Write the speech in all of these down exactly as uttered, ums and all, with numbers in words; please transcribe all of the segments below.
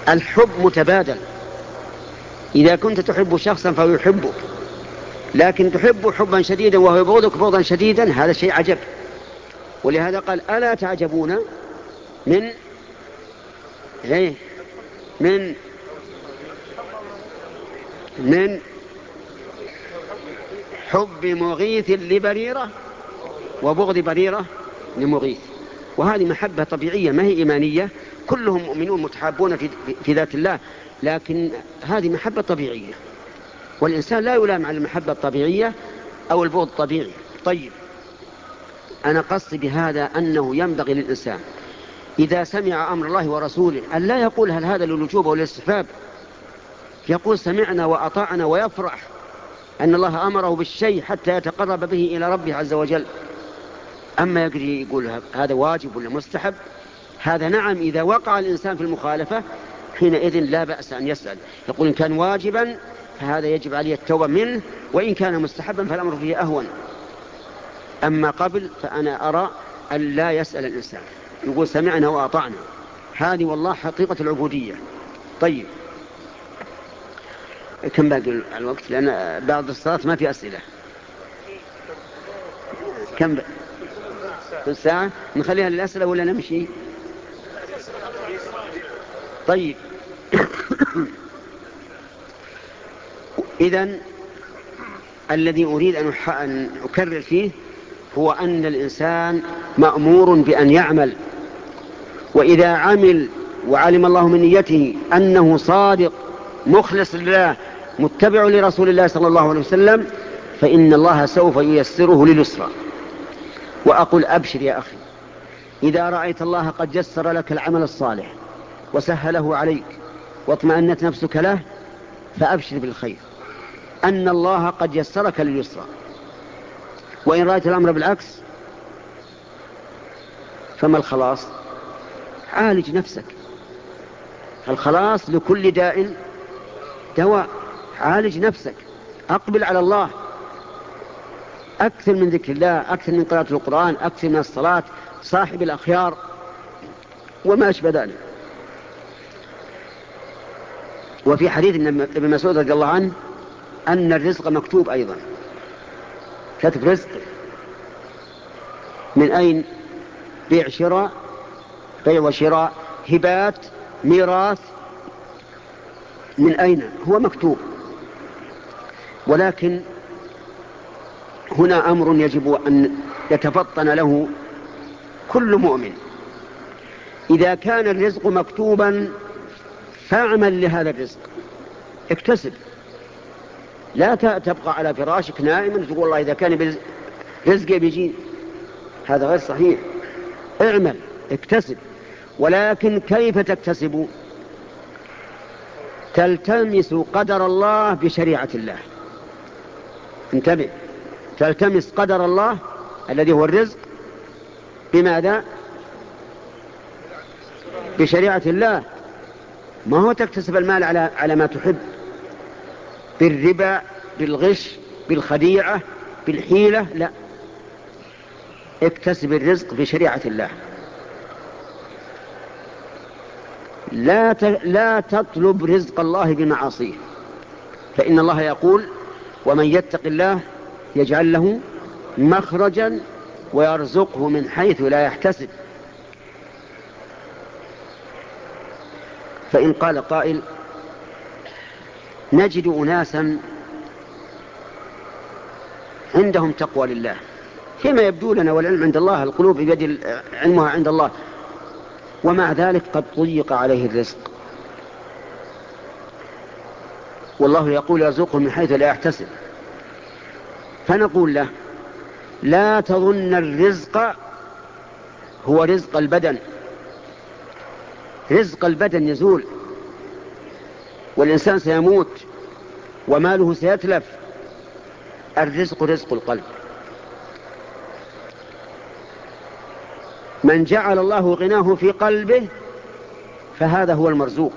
الحب متبادل، إذا كنت تحب شخصا فهو يحبك، لكن تحب حبا شديدا وهو يبغضك بغضا شديدا، هذا شيء عجب. ولهذا قال ألا تعجبون من إيه؟ من من حب مغيث لبريرة وبغض بريرة لمغيث. وهذه محبة طبيعية ما هي إيمانية، كلهم مؤمنون متحابون في, في ذات الله، لكن هذه محبة طبيعية، والإنسان لا يلام على المحبة الطبيعية أو البغض الطبيعي. طيب، أنا قصدي بهذا أنه ينبغي للإنسان إذا سمع أمر الله ورسوله أن لا يقول هل هذا للوجوب أو للاستحباب، يقول سمعنا وأطعنا ويفرح أن الله أمره بالشيء حتى يتقرب به إلى ربه عز وجل. أما يجري يقول هذا واجب ولا مستحب، هذا نعم إذا وقع الإنسان في المخالفة حينئذ لا بأس أن يسأل، يقول إن كان واجبا فهذا يجب عليه التوبة منه، وإن كان مستحبا فالأمر فيه أهون. أما قبل فأنا أرى أن لا يسأل الإنسان، يقول سمعنا وأطعنا، هذه والله حقيقة العبودية. طيب، كم باقي الوقت؟ لأن بعد الصلاة ما في أسئلة. كم باقي؟ نص ساعة نخليها للأسئلة ولا نمشي؟ طيب إذن الذي أريد أن أكرر فيه هو أن الإنسان مأمور بأن يعمل، وإذا عمل وعلم الله من نيته أنه صادق مخلص لله متبع لرسول الله صلى الله عليه وسلم فإن الله سوف ييسره لليسرى. وأقول أبشر يا أخي، إذا رأيت الله قد يسر لك العمل الصالح وسهله عليك واطمأنت نفسك له فأبشر بالخير، أن الله قد يسرك لليسرى. وإن رأيت الأمر بالعكس فما الخلاص؟ عالج نفسك، الخلاص لكل داء دواء. عالج نفسك، أقبل على الله، أكثر من ذكر الله، أكثر من قراءة القرآن، أكثر من الصلاة، صاحب الأخيار وما أشبه ذلك. وفي حديث ابن مسعود رضي الله عنه أن الرزق مكتوب أيضا، كتب رزق من أين؟ بيع شراء، بيع وشراء، هبات، ميراث، من أين؟ هو مكتوب. ولكن هنا أمر يجب أن يتفطن له كل مؤمن، إذا كان الرزق مكتوبا فاعمل لهذا الرزق، اكتسب، لا تبقى على فراشك نائما تقول الله إذا كان رزقي بيجي، هذا غير صحيح. اعمل، اكتسب، ولكن كيف تكتسب؟ تلتمس قدر الله بشريعة الله. انتبه، تلتمس قدر الله الذي هو الرزق بماذا؟ بشريعة الله. ما هو تكتسب المال على على ما تحب، بالربا، بالغش، بالخديعة، بالحيلة، لا، اكتسب الرزق بشريعة الله. لا لا تطلب رزق الله بمعاصيه، فإن الله يقول ومن يتق الله يجعل له مخرجا ويرزقه من حيث لا يحتسب. فإن قال قائل نجد أناسا عندهم تقوى لله فيما يبدو لنا، والعلم عند الله، القلوب بيد علمها عند الله، ومع ذلك قد ضيق عليه الرزق، والله يقول يرزقه من حيث لا يحتسب. فنقول له لا تظن الرزق هو رزق البدن، رزق البدن يزول والإنسان سيموت وماله سيتلف، الرزق رزق القلب. من جعل الله غناه في قلبه فهذا هو المرزوق.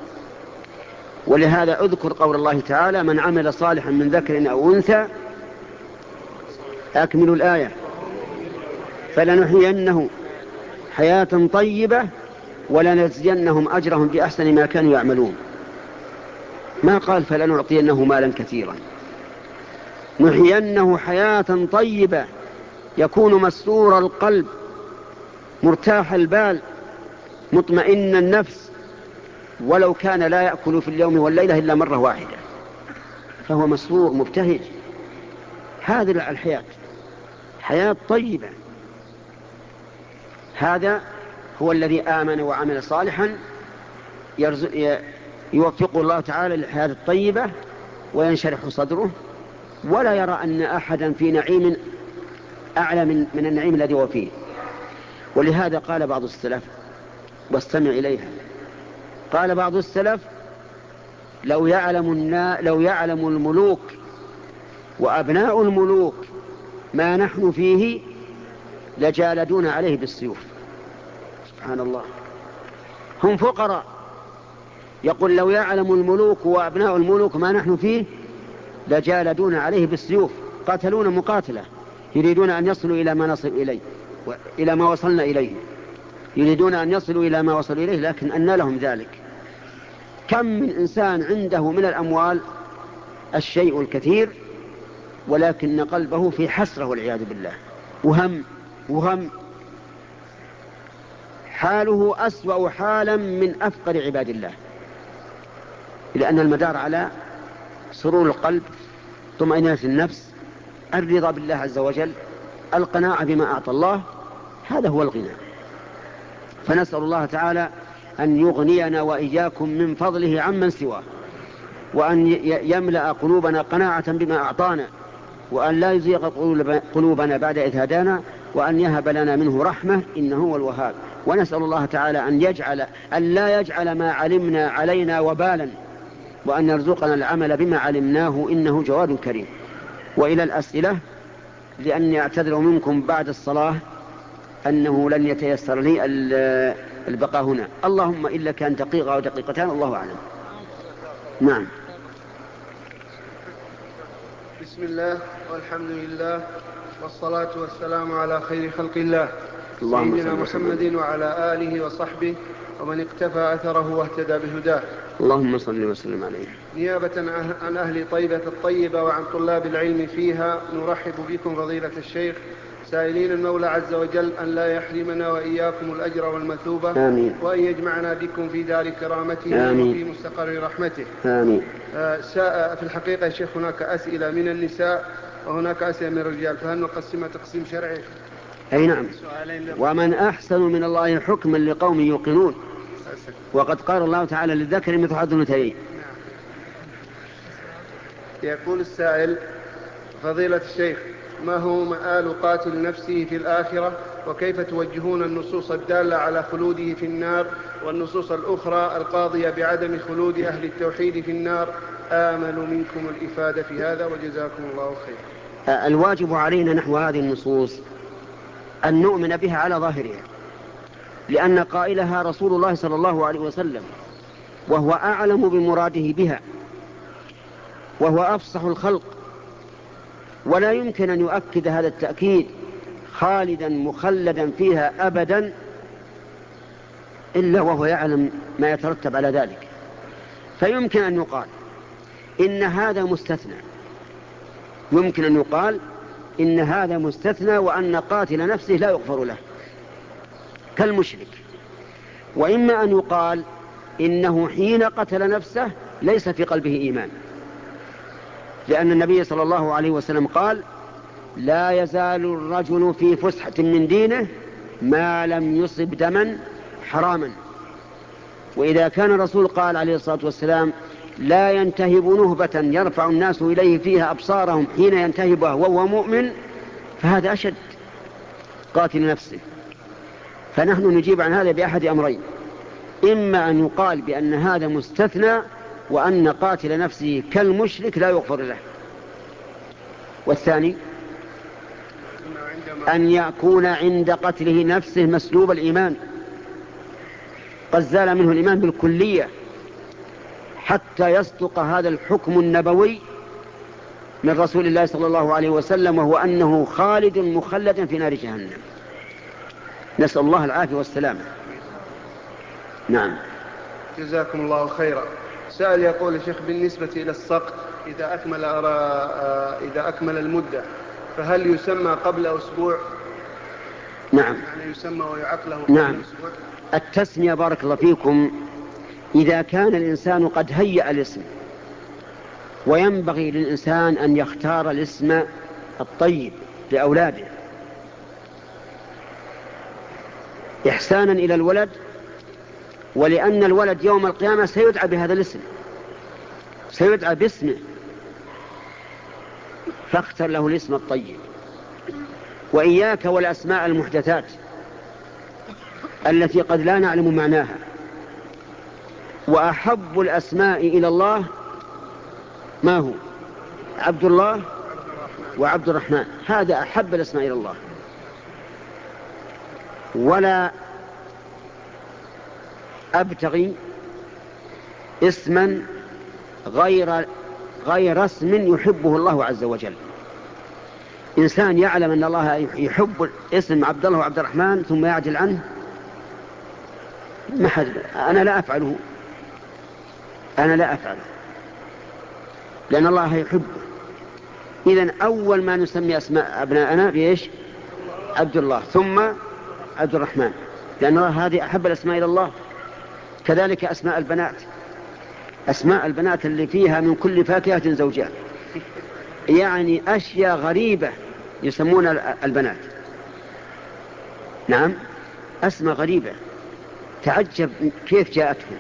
ولهذا أذكر قول الله تعالى من عمل صالحا من ذكر أو أنثى، أكمل الآية، فلنحيينه حياة طيبة ولنجزينهم أجرهم بأحسن ما كانوا يعملون. ما قال فلنعطينه مالا كثيرا. نحيينه حياة طيبة يكون مسرور القلب مرتاح البال مطمئن النفس، ولو كان لا يأكل في اليوم والليلة إلا مرة واحدة فهو مسرور مبتهج. هذه الحياة حياة طيبة. هذا هو الذي آمن وعمل صالحا يوفقه الله تعالى للحياة الطيبة وينشرح صدره، ولا يرى أن أحدا في نعيم أعلى من, من النعيم الذي هو فيه. ولهذا قال بعض السلف، واستمع إليها، قال بعض السلف: لو يعلم, النا... لو يعلم الملوك وأبناء الملوك ما نحن فيه لجالدون عليه بالسيوف. سبحان الله، هم فقراء. يقول: لو يعلم الملوك وأبناء الملوك ما نحن فيه لجالدون عليه بالسيوف، قاتلون مقاتلة، يريدون أن يصلوا إلى ما نصل إليه إلى ما وصلنا إليه، يريدون أن يصلوا إلى ما وصلوا إليه، لكن أن لهم ذلك. كم من إنسان عنده من الأموال الشيء الكثير ولكن قلبه في حسرة والعياذ بالله، وهم وهم حاله أسوأ حالا من أفقر عباد الله، لأن المدار على سرور القلب، طمأنينة النفس، الرضا بالله عز وجل، القناعة بما أعطى الله. هذا هو الغنى. فنسأل الله تعالى أن يغنينا وإياكم من فضله عمن سواه، وأن يملأ قلوبنا قناعة بما أعطانا، وأن لا يزيغ قلوبنا بعد إذ هدانا، وأن يهب لنا منه رحمة إنه هو الوهاب. ونسأل الله تعالى أن يجعل أن لا يجعل ما علمنا علينا وبالا، وأن يرزقنا العمل بما علمناه إنه جواد كريم. وإلى الأسئلة، لأني أعتذر منكم بعد الصلاة أنه لن يتيسر لي البقاء هنا، اللهم إلا كان دقيقة أو دقيقتان، الله أعلم. نعم. بسم الله والحمد لله والصلاة والسلام على خير خلق الله سيدنا محمد وعلى آله وصحبه ومن اقتفى أثره واهتدى بهداه. اللهم صل وسلم عليه. نيابة عن أهل طيبة الطيبة وعن طلاب العلم فيها نرحب بكم فضيلة الشيخ، سائلين المولى عز وجل أن لا يحرمنا وإياكم الأجر والمثوبة. آمين. وأن يجمعنا بكم في دار كرامته وفي مستقر رحمته. آمين. آه في الحقيقة يا شيخ هناك أسئلة من النساء وهناك أسئلة من الرجال، فهل نقسمها تقسيم شرعي؟ أي نعم. ومن أحسن من الله حكما لقوم يوقنون، وقد قال الله تعالى: للذكر مثل حظ الأنثيين. يقول السائل: فضيلة الشيخ، ما هو مآل قاتل نفسه في الآخرة، وكيف توجهون النصوص الدالة على خلوده في النار والنصوص الأخرى القاضية بعدم خلود أهل التوحيد في النار؟ آمل منكم الإفادة في هذا وجزاكم الله خير. الواجب علينا نحو هذه النصوص أن نؤمن بها على ظاهرها، لأن قائلها رسول الله صلى الله عليه وسلم، وهو أعلم بمراده بها، وهو أفصح الخلق، ولا يمكن أن يؤكد هذا التأكيد خالدا مخلدا فيها أبدا إلا وهو يعلم ما يترتب على ذلك. فيمكن أن يقال إن هذا مستثنى، يمكن أن يقال إن هذا مستثنى، وأن قاتل نفسه لا يغفر له كالمشرك. وإما أن يقال إنه حين قتل نفسه ليس في قلبه إيمان، لأن النبي صلى الله عليه وسلم قال: لا يزال الرجل في فسحة من دينه ما لم يصب دما حراما. وإذا كان الرسول قال عليه الصلاة والسلام: لا ينتهب نهبة يرفع الناس إليه فيها أبصارهم حين ينتهبها وهو مؤمن، فهذا أشد قاتل نفسه. فنحن نجيب عن هذا بأحد أمرين: إما أن يقال بأن هذا مستثنى وأن قاتل نفسه كالمشرك لا يغفر له، والثاني أن يكون عند قتله نفسه مسلوب الإيمان، قد زال منه الإيمان بالكلية حتى يصدق هذا الحكم النبوي من رسول الله صلى الله عليه وسلم، وهو أنه خالد مخلد في نار جهنم، نسأل الله العافية والسلامة. نعم. جزاكم الله خيرا. سأل يقول يا شيخ بالنسبة إلى السقط إذا أكمل إذا أكمل المدة فهل يسمى قبل أسبوع؟ نعم. يعني يسمى ويعقله قبل نعم. أسبوع. التسمية بارك الله فيكم إذا كان الإنسان قد هيأ الاسم، وينبغي للإنسان أن يختار الاسم الطيب لأولاده إحسانا إلى الولد، ولأن الولد يوم القيامة سيدعى بهذا الاسم، سيدعى باسمه، فاختر له الاسم الطيب. وإياك والأسماء المحدثات التي قد لا نعلم معناها. وأحب الأسماء إلى الله ما هو؟ عبد الله وعبد الرحمن، هذا أحب الأسماء إلى الله. ولا أبتغي اسما غير غير اسم يحبه الله عز وجل. إنسان يعلم أن الله يحب اسم عبد الله وعبد الرحمن ثم يعجل عنه، ما حد أنا لا أفعله، أنا لا أفعله لأن الله يحبه. إذن أول ما نسمي أسماء أبناءنا بإيش؟ عبد الله ثم عبد الرحمن، لأن الله هذه أحب الأسماء إلى الله. كذلك أسماء البنات، أسماء البنات اللي فيها من كل فاكهة زوجان، يعني أشياء غريبة يسمون البنات. نعم، أسماء غريبة تعجب كيف جاءتهم،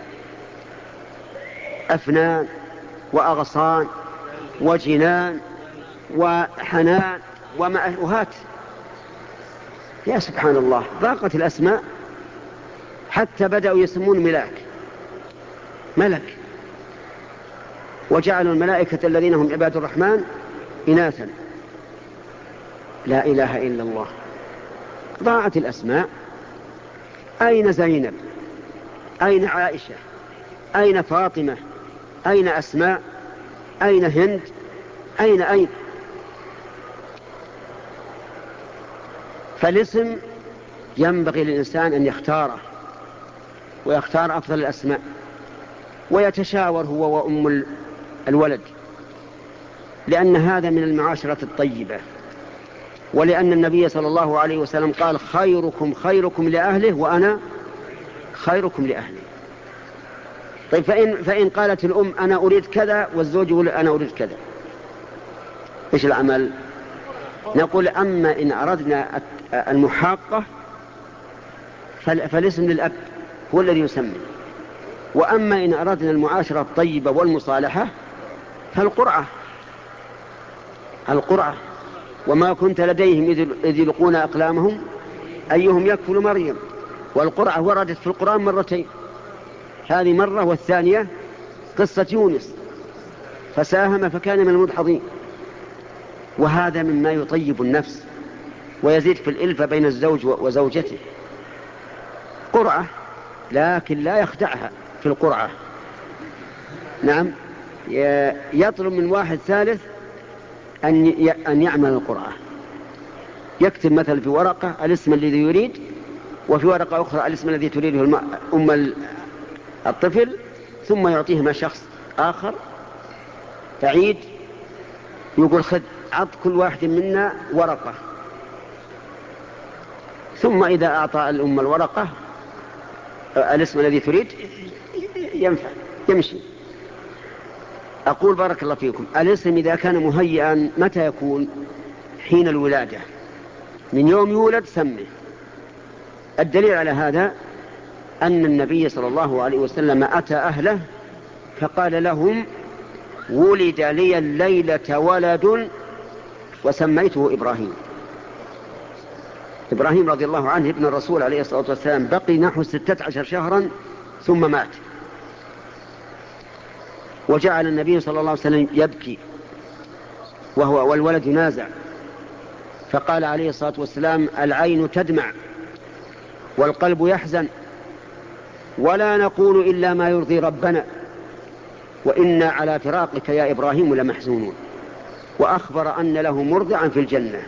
أفنان وأغصان وجنان وحنان ومأهات، يا سبحان الله ضاقت الأسماء حتى بدأوا يسمون ملاك ملك، وجعلوا الملائكة الذين هم عباد الرحمن إناثا. لا إله إلا الله، ضاعت الأسماء. أين زينب؟ أين عائشة؟ أين فاطمة؟ أين أسماء؟ أين هند؟ أين أين؟ فالاسم ينبغي للإنسان أن يختاره ويختار أفضل الأسماء، ويتشاور هو وأم الولد، لأن هذا من المعاشرة الطيبة، ولأن النبي صلى الله عليه وسلم قال خيركم خيركم لأهله وأنا خيركم لأهلي. طيب فإن, فإن قالت الأم أنا أريد كذا والزوج يقول أنا أريد كذا، إيش العمل؟ نقول أما إن أردنا المحاقة فالاسم للأب هو الذي يسمي، وأما إن أردنا المعاشرة الطيبة والمصالحة فالقرعة القرعة. وما كنت لديهم إذ يلقون أقلامهم أيهم يكفل مريم، والقرعة وردت في القرآن مرتين، هذه مرة والثانية قصة يونس فساهم فكان من المدحضين. وهذا مما يطيب النفس ويزيد في الإلفة بين الزوج وزوجته. قرعة، لكن لا يخدعها في القرعة. نعم، يطلب من واحد ثالث أن يعمل القرعة، يكتب مثل في ورقة الاسم الذي يريد، وفي ورقة أخرى الاسم الذي تريده أم الطفل، ثم يعطيهما شخص آخر بعيد، يقول خذ عط كل واحد منا ورقة، ثم إذا أعطى الأم الورقة الاسم الذي تريد ينفع يمشي. أقول بارك الله فيكم، الاسم إذا كان مهيئا متى يكون؟ حين الولادة، من يوم يولد سمه. الدليل على هذا أن النبي صلى الله عليه وسلم أتى أهله فقال لهم ولد لي الليلة ولد وسميته إبراهيم. إبراهيم رضي الله عنه ابن الرسول عليه الصلاة والسلام بقي نحو ستة عشر شهرا ثم مات، وجعل النبي صلى الله عليه وسلم يبكي وهو والولد ينازع، فقال عليه الصلاة والسلام العين تدمع والقلب يحزن، ولا نقول إلا ما يرضي ربنا، وإنا على فراقك يا إبراهيم لمحزونون. وأخبر أن له مرضعا في الجنة،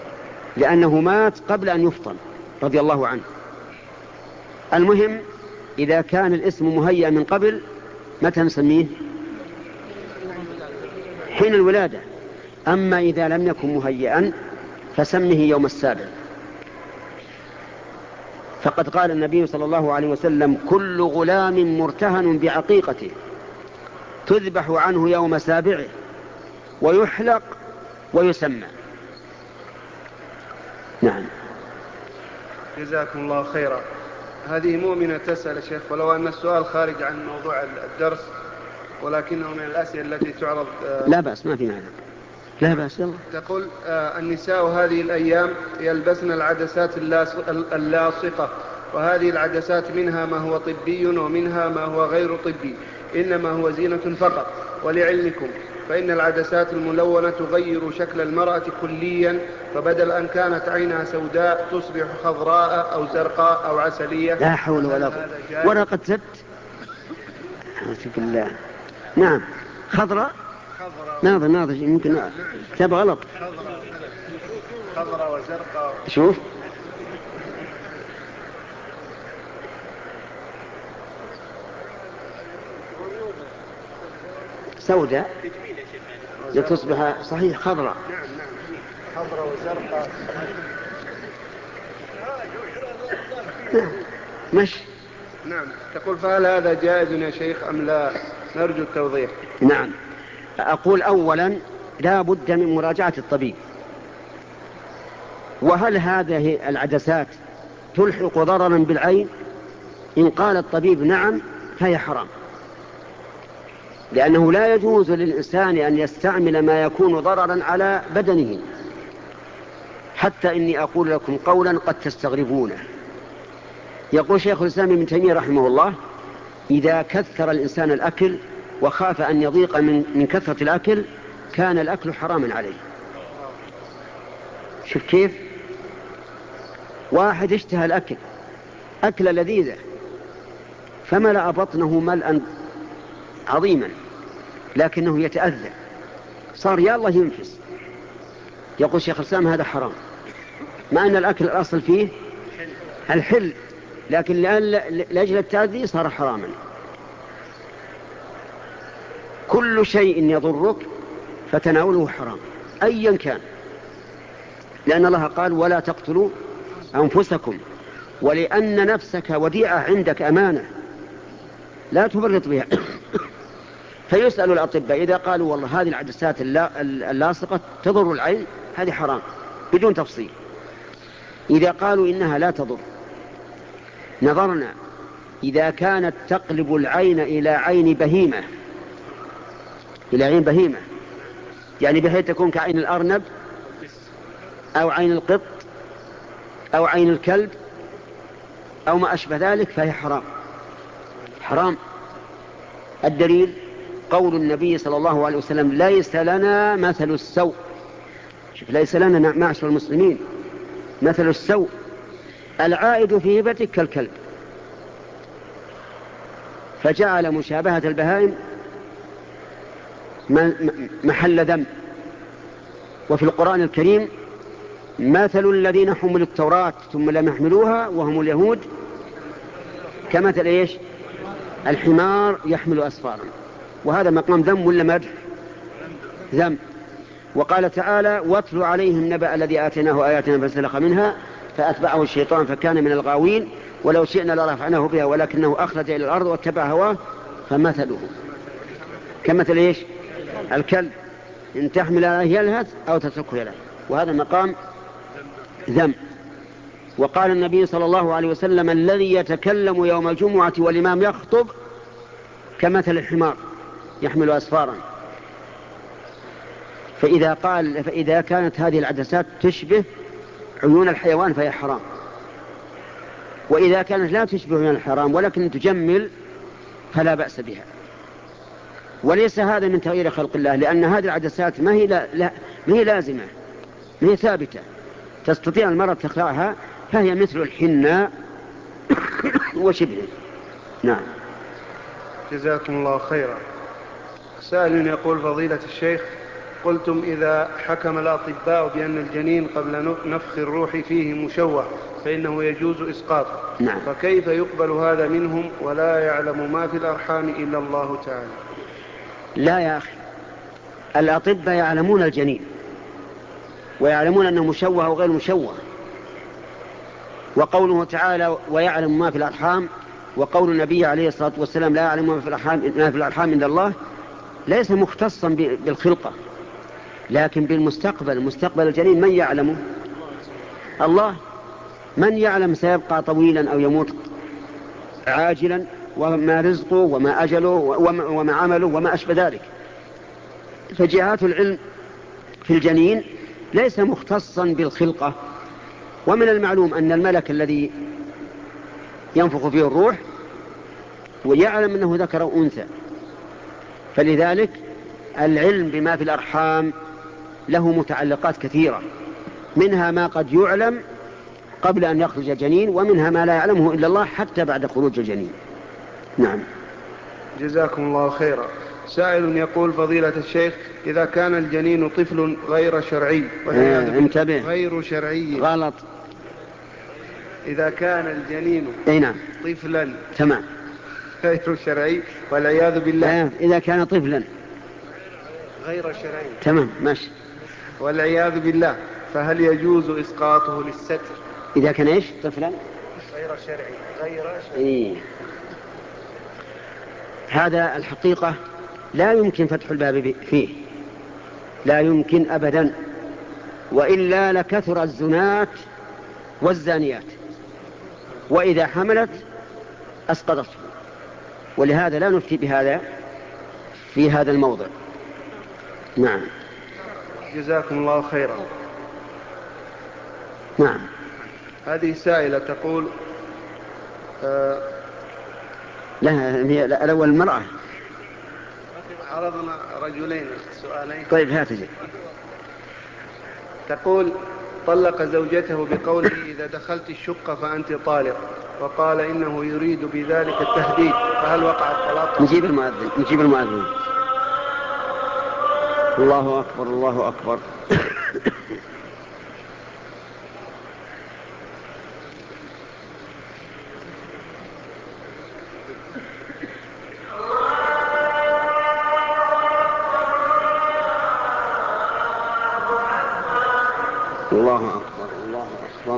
لأنه مات قبل أن يفطن رضي الله عنه. المهم إذا كان الاسم مهيأ من قبل متى نسميه؟ حين الولادة. أما إذا لم يكن مهيئا فسمه يوم السابع. فقد قال النبي صلى الله عليه وسلم: كل غلام مرتهن بعقيقته تذبح عنه يوم سابعه ويحلق ويسمى. نعم. جزاكم الله خيرا. هذه مؤمنة تسأل يا شيخ، ولو أن السؤال خارج عن موضوع الدرس ولكنه من الأسئلة التي تعرض. لا بأس، ما في معنى. لا بأس. يلا. تقول: النساء هذه الأيام يلبسن العدسات اللاصقة، وهذه العدسات منها ما هو طبي ومنها ما هو غير طبي، إنما هو زينة فقط. ولعلمكم فإن العدسات الملونة تغير شكل المرأة كليا، فبدل أن كانت عينها سوداء تصبح خضراء أو زرقاء أو عسلية. لا حول ولا قوة. ورقة ست. الله. نعم. خضراء. ناظر ناظر يمكن كتاب غلط. خضراء وزرقاء. شوف. سوداء لتصبح صحيح خضراء. نعم نعم خضراء وزرقاء. نعم. مش. نعم. تقول: فهل هذا جائز يا شيخ أم لا؟ نرجو التوضيح. نعم. أقول أولا لا بد من مراجعة الطبيب. وهل هذه العدسات تلحق ضررا بالعين؟ إن قال الطبيب نعم فهي حرام، لأنه لا يجوز للإنسان أن يستعمل ما يكون ضررا على بدنه. حتى إني أقول لكم قولا قد تستغربونه. يقول شيخ الإسلام ابن تيمية رحمه الله: إذا كثر الإنسان الأكل وخاف أن يضيق من, من كثرة الأكل كان الأكل حراما عليه. شوف كيف؟ واحد اشتهى الأكل أكلة لذيذة فملأ بطنه ملأ عظيما، لكنه يتأذى، صار يا الله ينفس. يقول شيخ الإسلام هذا حرام، مع أن الأكل الأصل فيه الحل، لكن لأجل التأذي صار حراما. كل شيء يضرك فتناوله حرام أيا كان، لأن الله قال: ولا تقتلوا أنفسكم، ولأن نفسك وديعة عندك أمانة لا تفرط بها. فيسأل الأطباء إذا قالوا والله هذه العدسات اللاصقة تضر العين، هذه حرام بدون تفصيل. إذا قالوا إنها لا تضر، نظرنا إذا كانت تقلب العين إلى عين بهيمة، إلى عين بهيمة يعني بحيث تكون كعين الأرنب أو عين القط أو عين الكلب أو ما أشبه ذلك، فهي حرام حرام. الدليل قول النبي صلى الله عليه وسلم: ليس لنا مثل السوء. شوف، ليس لنا معشر المسلمين مثل السوء، العائد في هبتك كالكلب. فجعل مشابهة البهائم محل ذنب. وفي القرآن الكريم: مثل الذين حملوا التوراة ثم لم يحملوها وهم اليهود كمثل إيش؟ الحمار يحمل أسفارا. وهذا مقام ذنب ولا مدح؟ ذنب. وقال تعالى: واتل عليهم نبأ الذي آتيناه آياتنا فانسلخ منها فأتبعه الشيطان فكان من الغاوين ولو شئنا لرفعناه بها ولكنه أخلد إلى الأرض واتبع هواه فمثله كمثل إيش؟ الكلب إن تحمل عليه يلهث أو تتركه يلهث. وهذا مقام ذنب. وقال النبي صلى الله عليه وسلم: الذي يتكلم يوم الجمعة والإمام يخطب كمثل الحمار يحمل أسفارا. فإذا قال فإذا كانت هذه العدسات تشبه عيون الحيوان فهي حرام، وإذا كانت لا تشبه عيون الحرام ولكن تجمل فلا بأس بها. وليس هذا من تغيير خلق الله، لأن هذه العدسات ما هي, لا لا ما هي لازمة، ما هي ثابتة، تستطيع المرأة تخلعها، فهي مثل الحناء وشبهه. نعم. جزاكم الله خيرا. سائل يقول: فضيلة الشيخ، قلتم إذا حكم الأطباء بأن الجنين قبل نفخ الروح فيه مشوه فإنه يجوز إسقاطه. نعم. فكيف يقبل هذا منهم ولا يعلم ما في الأرحام إلا الله تعالى؟ لا يا أخي، الأطباء يعلمون الجنين ويعلمون أنه مشوه أو غير مشوه، وقوله تعالى ويعلم ما في الأرحام، وقول النبي عليه الصلاة والسلام لا يعلم ما في الأرحام, ما في الأرحام إلا الله ليس مختصا بالخلقة، لكن بالمستقبل. مستقبل الجنين من يعلمه؟ الله. من يعلم سيبقى طويلا أو يموت عاجلا، وما رزقه وما أجله وما, وما عمله وما أشبه ذلك. فجهات العلم في الجنين ليس مختصا بالخلقة. ومن المعلوم أن الملك الذي ينفخ فيه الروح ويعلم أنه ذكر أو أنثى، فلذلك العلم بما في الأرحام له متعلقات كثيرة، منها ما قد يعلم قبل أن يخرج الجنين، ومنها ما لا يعلمه إلا الله حتى بعد خروج الجنين. نعم. جزاكم الله خيرا. سائل يقول فضيلة الشيخ إذا كان الجنين طفل غير شرعي آه انتبه، غير شرعي غلط. إذا كان الجنين نعم. طفلا تمام غير شرعي والعياذ بالله. آه إذا كان طفلا غير شرعي تمام ماشي والعياذ بالله، فهل يجوز إسقاطه للستر؟ إذا كان إيش؟ طفلا غير شرعي غير شرعي إيه. هذا الحقيقة لا يمكن فتح الباب فيه، لا يمكن أبدا، وإلا لكثر الزنات والزانيات، وإذا حملت أسقطته، ولهذا لا نفتي بهذا في هذا الموضع. نعم. جزاكم الله خيرا. نعم. هذه سائلة تقول آه لا هي الأول المرأة. عرضنا رجلين سؤالين. طيب هاتجي. تقول طلق زوجته بقوله إذا دخلت الشقة فأنت طالق، وقال إنه يريد بذلك التهديد، فهل وقع الطلاق؟ نجيب المؤذن نجيب المؤذن. الله أكبر الله أكبر. الله أكبر الله أكبر.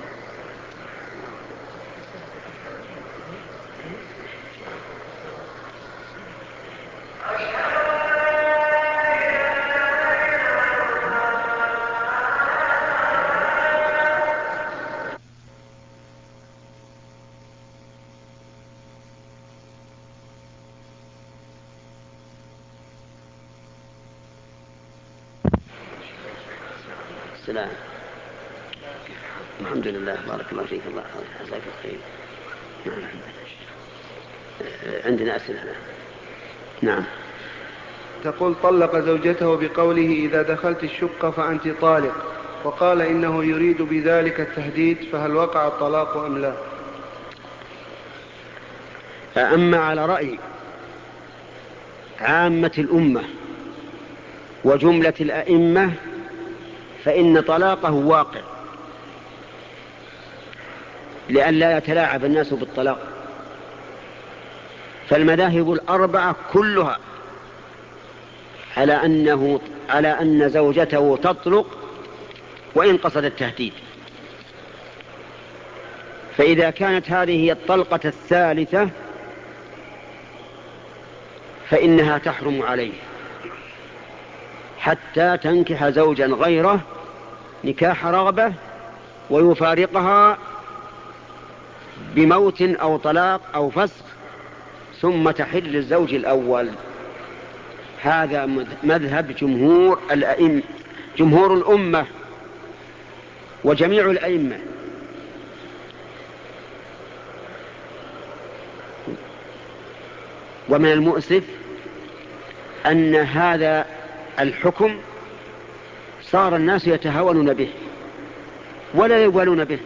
السلام. الحمد لله بارك الله فيك. الله يجزاك الخير. نعم. عندنا أسئلة. نعم. تقول طلق زوجته بقوله إذا دخلت الشقة فأنت طالق، وقال إنه يريد بذلك التهديد، فهل وقع الطلاق أم لا؟ أما على رأي عامة الأمة وجملة الأئمة فإن طلاقه واقع، لئلا يتلاعب الناس بالطلاق. فالمذاهب الأربعة كلها على أنه على أن زوجته تطلق وإن قصد التهديد. فإذا كانت هذه هي الطلقة الثالثة فإنها تحرم عليه حتى تنكح زوجا غيره نكاح رغبة ويفارقها بموت أو طلاق أو فسخ، ثم تحل الزوج الأول. هذا مذهب جمهور الأئمة، جمهور الأمة وجميع الأئمة. ومن المؤسف أن هذا الحكم صار الناس يتهاونون به ولا يبالون به.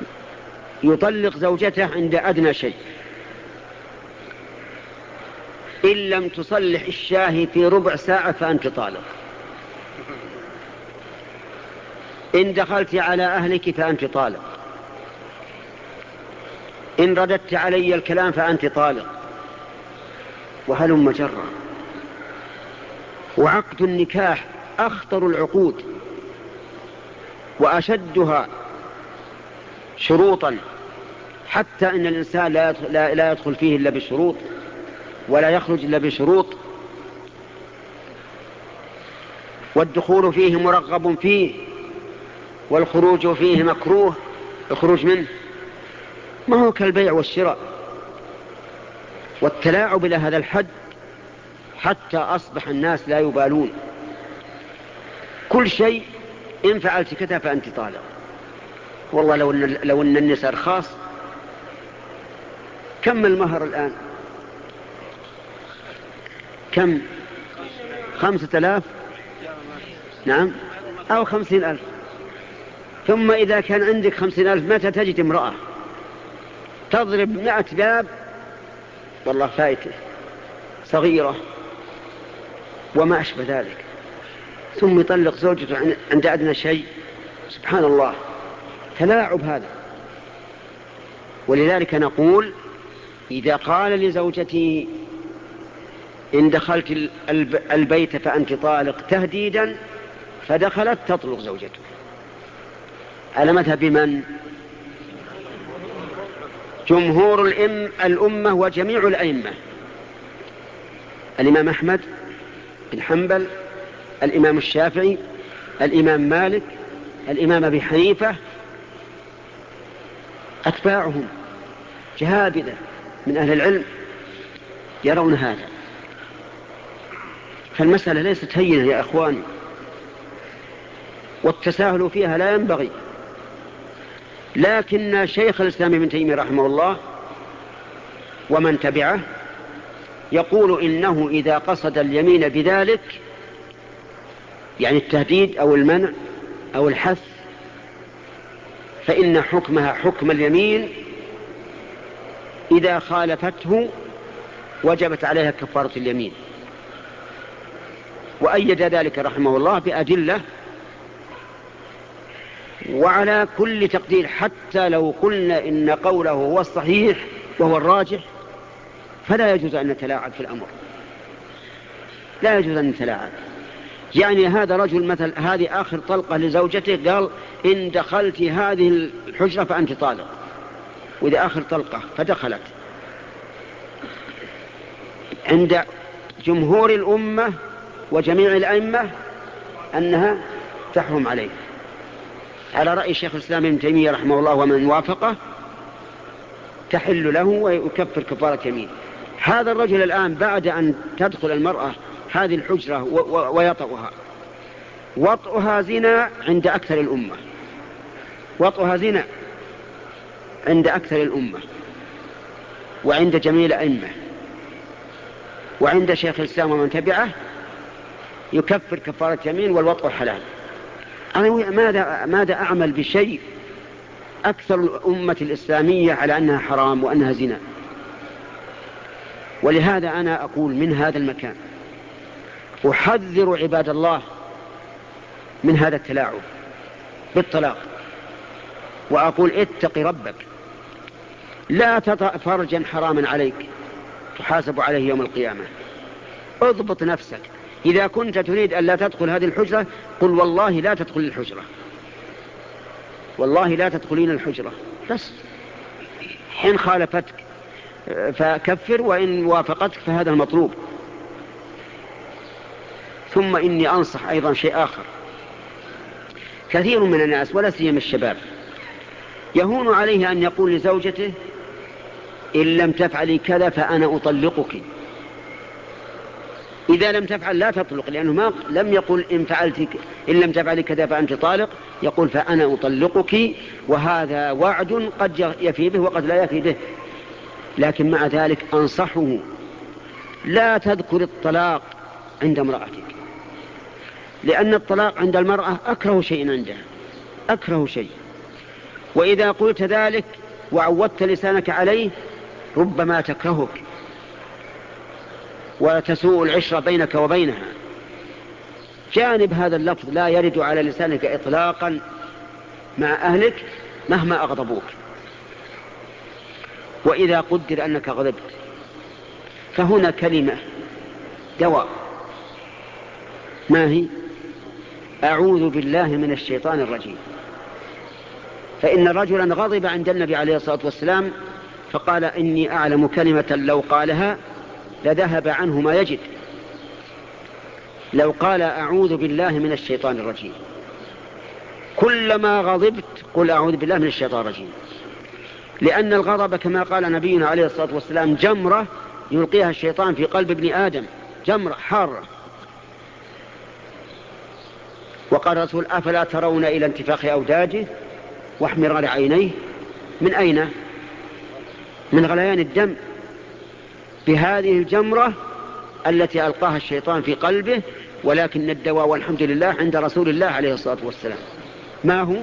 يطلق زوجته عند أدنى شيء، إن لم تصلح الشاهي في ربع ساعة فأنت طالق، إن دخلت على أهلك فأنت طالق، إن رددت علي الكلام فأنت طالق، وهلم جرا. وعقد النكاح أخطر العقود وأشدها شروطا، حتى إن الإنسان لا يدخل فيه إلا بشروط ولا يخرج إلا بشروط، والدخول فيه مرغب فيه والخروج فيه مكروه، الخروج منه ما هو كالبيع والشراء. والتلاعب إلى هذا الحد حتى أصبح الناس لا يبالون، كل شيء إن فعلت كذا فأنت طالق. والله لو أن, لو أن النساء رخاص، كم المهر الآن؟ كم؟ خمسة آلاف، نعم، أو خمسين ألف. ثم إذا كان عندك خمسين ألف متى تجد امرأة تضرب مئة باب والله فايته صغيرة وما أشبه ذلك، ثم يطلق زوجته عند أدنى شيء؟ سبحان الله، تلاعب هذا. ولذلك نقول إذا قال لزوجته إن دخلت البيت فأنت طالق تهديدا فدخلت، تطلق زوجته على مذهب من؟ جمهور الأم الأمة وجميع الأئمة، الإمام أحمد بن حنبل، الإمام الشافعي، الإمام مالك، الإمام أبي حنيفة، أتباعهم جهابذة من أهل العلم يرون هذا. فالمسألة ليست هينة يا أخواني، والتساهل فيها لا ينبغي. لكن شيخ الإسلام ابن تيمية رحمه الله ومن تبعه يقول إنه إذا قصد اليمين بذلك، يعني التهديد أو المنع أو الحث، فإن حكمها حكم اليمين، إذا خالفته وجبت عليها كفارة اليمين. وأيد ذلك رحمه الله بأدلة. وعلى كل تقدير حتى لو قلنا إن قوله هو الصحيح وهو الراجح فلا يجوز أن نتلاعب في الأمر، لا يجوز أن نتلاعب. يعني هذا رجل مثل هذه آخر طلقة لزوجته، قال إن دخلت هذه الحجرة فأنت طالق، وإذا آخر طلقة فدخلت، عند جمهور الأمة وجميع الأئمة أنها تحرم عليه، على رأي شيخ الإسلام ابن تيمية رحمه الله ومن وافقه تحل له ويكفر كفارة يمين. هذا الرجل الآن بعد أن تدخل المرأة هذه الحجرة ويطأها، وطئها زنا عند أكثر الأمة، وطئها زنا عند أكثر الأمة وعند جميع الأئمة وعند شيخ الإسلام ومن تبعه يكفر كفارة يمين والوطء حلال. أنا ماذا, ماذا أعمل بشيء أكثر الأمة الإسلامية على أنها حرام وأنها زنا؟ ولهذا أنا أقول من هذا المكان أحذر عباد الله من هذا التلاعب بالطلاق، وأقول اتق ربك، لا تطأ فرجا حراما عليك تحاسب عليه يوم القيامة. اضبط نفسك، إذا كنت تريد أن لا تدخل هذه الحجرة قل والله لا تدخل الحجرة، والله لا تدخلين الحجرة، بس حين خالفتك فكفر، وإن وافقتك فهذا المطلوب. ثم إني أنصح أيضا شيء آخر، كثير من الناس ولا سيما الشباب يهون عليه أن يقول لزوجته إن لم تفعلي كذا فأنا أطلقك. إذا لم تفعل لا تطلق، لأنه ما لم يقل إن فعلت إن لم تفعلي كذا فأنت طالق، يقول فأنا أطلقك، وهذا وعد قد يفي به وقد لا يفي به. لكن مع ذلك أنصحه لا تذكر الطلاق عند امرأتك، لأن الطلاق عند المرأة أكره شيء عندها، أكره شيء. وإذا قلت ذلك وعودت لسانك عليه ربما تكرهك، وتسوء العشرة بينك وبينها. جانب هذا اللفظ لا يرد على لسانك إطلاقا مع أهلك مهما أغضبوك. وإذا قدر أنك غضبت فهنا كلمة دواء، ما هي؟ أعوذ بالله من الشيطان الرجيم. فإن رجلا غضب عند النبي عليه الصلاة والسلام فقال إني أعلم كلمة لو قالها لذهب عنه ما يجد. لو قال أعوذ بالله من الشيطان الرجيم كلما غضبت قل أعوذ بالله من الشيطان الرجيم، لأن الغضب كما قال نبينا عليه الصلاة والسلام جمرة يلقيها الشيطان في قلب ابن آدم، جمرة حارة. وقال الرسول أفلا ترون إلى انتفاخ أوداجه واحمرار عينيه؟ من أين؟ من غليان الدم بهذه الجمرة التي ألقاها الشيطان في قلبه. ولكن الدواء والحمد لله عند رسول الله عليه الصلاة والسلام، ما هو؟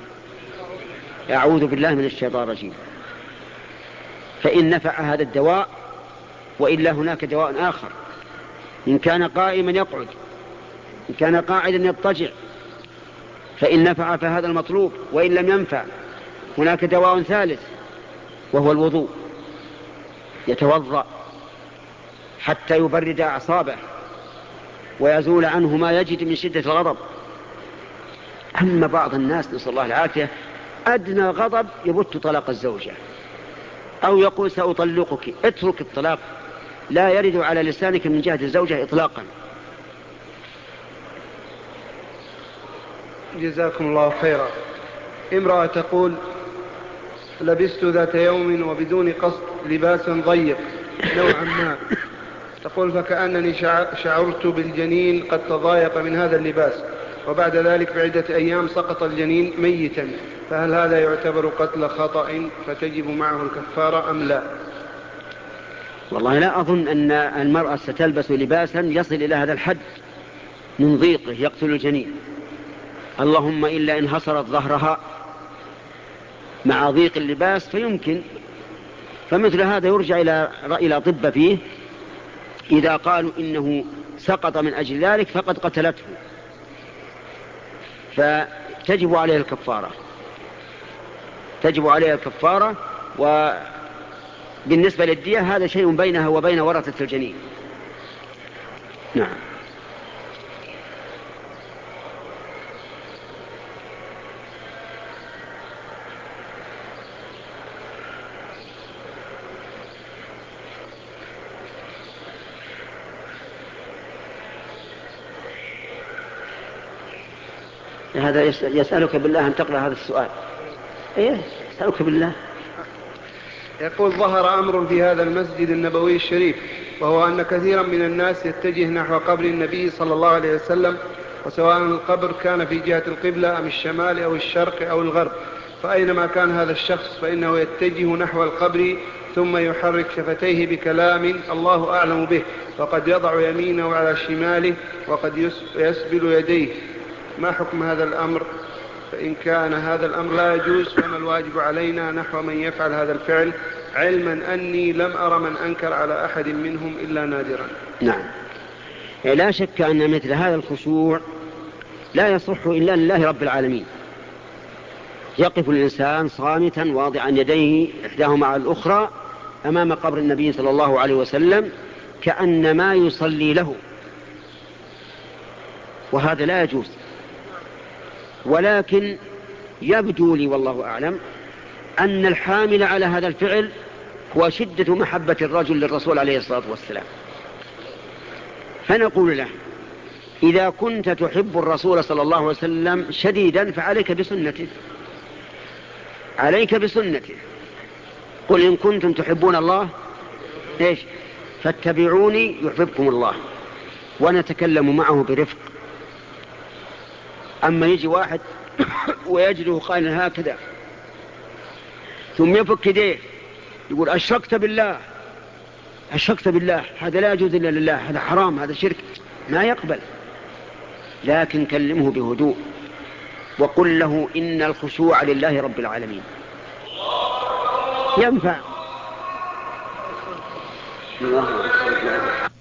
أعوذ بالله من الشيطان الرجيم. فإن نفع هذا الدواء، وإلا هناك دواء آخر، إن كان قائما يقعد، إن كان قاعدا يضطجع. فإن نفع فهذا المطلوب، وإن لم ينفع هناك دواء ثالث وهو الوضوء. يتوضأ حتى يبرد أعصابه ويزول عنه ما يجد من شدة الغضب. أما بعض الناس نسأل الله العافية أدنى غضب يبت طلاق الزوجة أو يقول سأطلقك، اترك الطلاق، لا يرد على لسانك من جهة الزوجة إطلاقا. جزاكم الله خيرا. امرأة تقول لبست ذات يوم وبدون قصد لباسا ضيق نوعا ما، تقول فكأنني شعرت بالجنين قد تضايق من هذا اللباس، وبعد ذلك بعدة أيام سقط الجنين ميتا، فهل هذا يعتبر قتل خطأ فتجب معه الكفارة أم لا؟ والله لا أظن أن المرأة ستلبس لباسا يصل إلى هذا الحد من ضيقه يقتل الجنين، اللهم إلا إن حصرت ظهرها مع ضيق اللباس فيمكن. فمثل هذا يرجع إلى إلى طب فيه، إذا قالوا إنه سقط من أجل ذلك فقد قتلته، فتجب عليه الكفارة، تجب عليه الكفارة. وبالنسبة للدية هذا شيء بينها وبين ورثة الجنين. نعم. هذا يسألك بالله أن تقرأ هذا السؤال. إيه يسألك بالله. يقول ظهر أمر في هذا المسجد النبوي الشريف، وهو أن كثيرا من الناس يتجه نحو قبر النبي صلى الله عليه وسلم، وسواء القبر كان في جهة القبلة أم الشمال أو الشرق أو الغرب، فأينما كان هذا الشخص فإنه يتجه نحو القبر ثم يحرك شفتيه بكلام الله أعلم به، وقد يضع يمينه على شماله وقد يسبل يديه. ما حكم هذا الأمر؟ فإن كان هذا الأمر لا يجوز فما الواجب علينا نحو من يفعل هذا الفعل، علما أني لم أرى من أنكر على أحد منهم إلا نادرا؟ نعم، لا شك أن مثل هذا الخشوع لا يصح إلا لله رب العالمين. يقف الإنسان صامتا واضعا يديه إحداهما على الأخرى أمام قبر النبي صلى الله عليه وسلم كأنما يصلي له، وهذا لا يجوز. ولكن يبدو لي والله أعلم أن الحامل على هذا الفعل هو شدة محبة الرجل للرسول عليه الصلاة والسلام، فنقول له إذا كنت تحب الرسول صلى الله عليه وسلم شديدا فعليك بسنته، عليك بسنته. قل إن كنتم تحبون الله إيش فاتبعوني يحببكم الله. ونتكلم معه برفق. أما يجي واحد ويجده قائلا هكذا ثم يفك يديه يقول أشركت بالله أشركت بالله، هذا لا يجوز إلا لله، هذا حرام، هذا شرك، ما يقبل. لكن كلمه بهدوء وقل له إن الخشوع لله رب العالمين ينفع. الله أكبر.